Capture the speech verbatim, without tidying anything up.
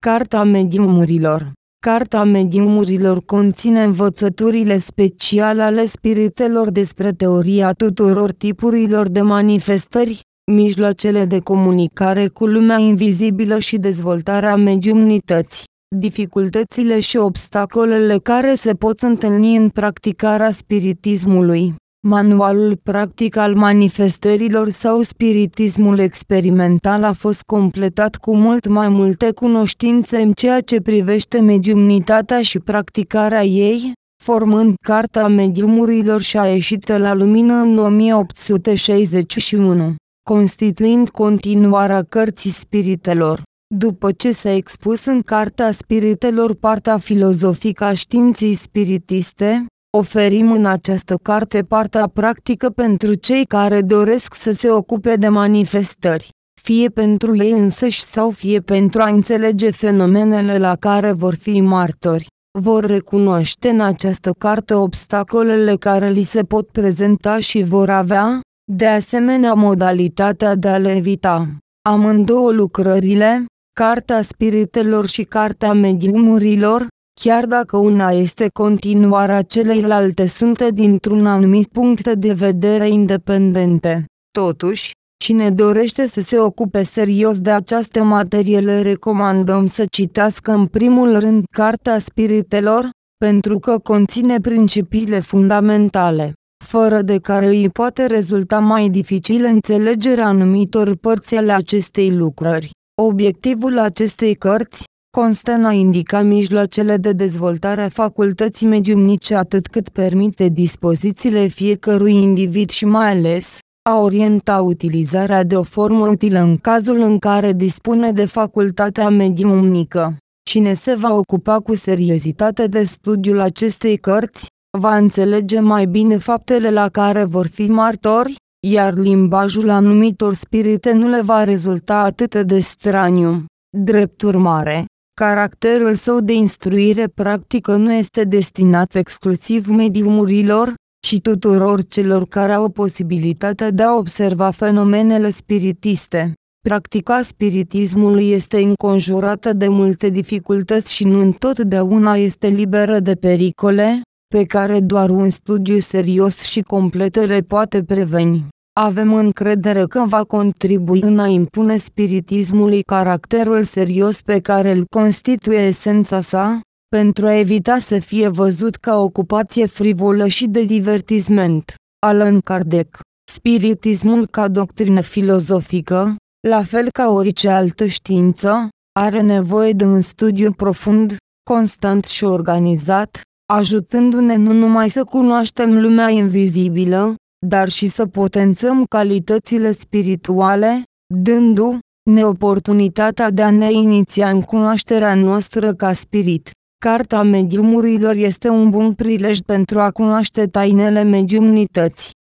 Carta mediumurilor. Carta mediumurilor conține învățăturile speciale ale spiritelor despre teoria tuturor tipurilor de manifestări, mijloacele de comunicare cu lumea invizibilă și dezvoltarea mediumnității, dificultățile și obstacolele care se pot întâlni în practicarea spiritismului, manualul practic al manifestărilor sau spiritismul experimental a fost completat cu mult mai multe cunoștințe în ceea ce privește mediumnitatea și practicarea ei, formând Carta mediumurilor și a ieșit la lumină în o mie opt sute șaizeci și unu, constituind continuarea Cărții Spiritelor. După ce s-a expus în Cartea Spiritelor partea filozofică a științei spiritiste, oferim în această carte partea practică pentru cei care doresc să se ocupe de manifestări, fie pentru ei însăși sau fie pentru a înțelege fenomenele la care vor fi martori. Vor recunoaște în această carte obstacolele care li se pot prezenta și vor avea, de asemenea, modalitatea de a le evita. Amândouă lucrările, Cartea Spiritelor și Cartea mediumurilor, chiar dacă una este continuarea celeilalte, sunt dintr-un anumit punct de vedere independente. Totuși, cine dorește să se ocupe serios de această materie, le recomandăm să citească în primul rând Cartea Spiritelor, pentru că conține principiile fundamentale, fără de care îi poate rezulta mai dificil înțelegerea anumitor părți ale acestei lucrări. Obiectivul acestei cărți constă în a indica mijloacele de dezvoltare a facultății mediumnice atât cât permite dispozițiile fiecărui individ și mai ales, a orienta utilizarea de o formă utilă în cazul în care dispune de facultatea mediumnică. Cine se va ocupa cu seriozitate de studiul acestei cărți, va înțelege mai bine faptele la care vor fi martori, iar limbajul anumitor spirite nu le va rezulta atât de straniu. Drept urmare, caracterul său de instruire practică nu este destinat exclusiv mediumurilor, ci tuturor celor care au posibilitatea de a observa fenomenele spiritiste. Practica spiritismului este înconjurată de multe dificultăți și nu întotdeauna este liberă de pericole, pe care doar un studiu serios și complet le poate preveni. Avem încredere că va contribui în a impune spiritismului caracterul serios pe care îl constituie esența sa, pentru a evita să fie văzut ca ocupație frivolă și de divertisment. Allan Kardec. Spiritismul ca doctrină filozofică, la fel ca orice altă știință, are nevoie de un studiu profund, constant și organizat, ajutându-ne nu numai să cunoaștem lumea invizibilă, dar și să potențăm calitățile spirituale, dându-ne oportunitatea de a ne iniția în cunoașterea noastră ca spirit. Carta mediumurilor este un bun prilej pentru a cunoaște tainele mediumnității.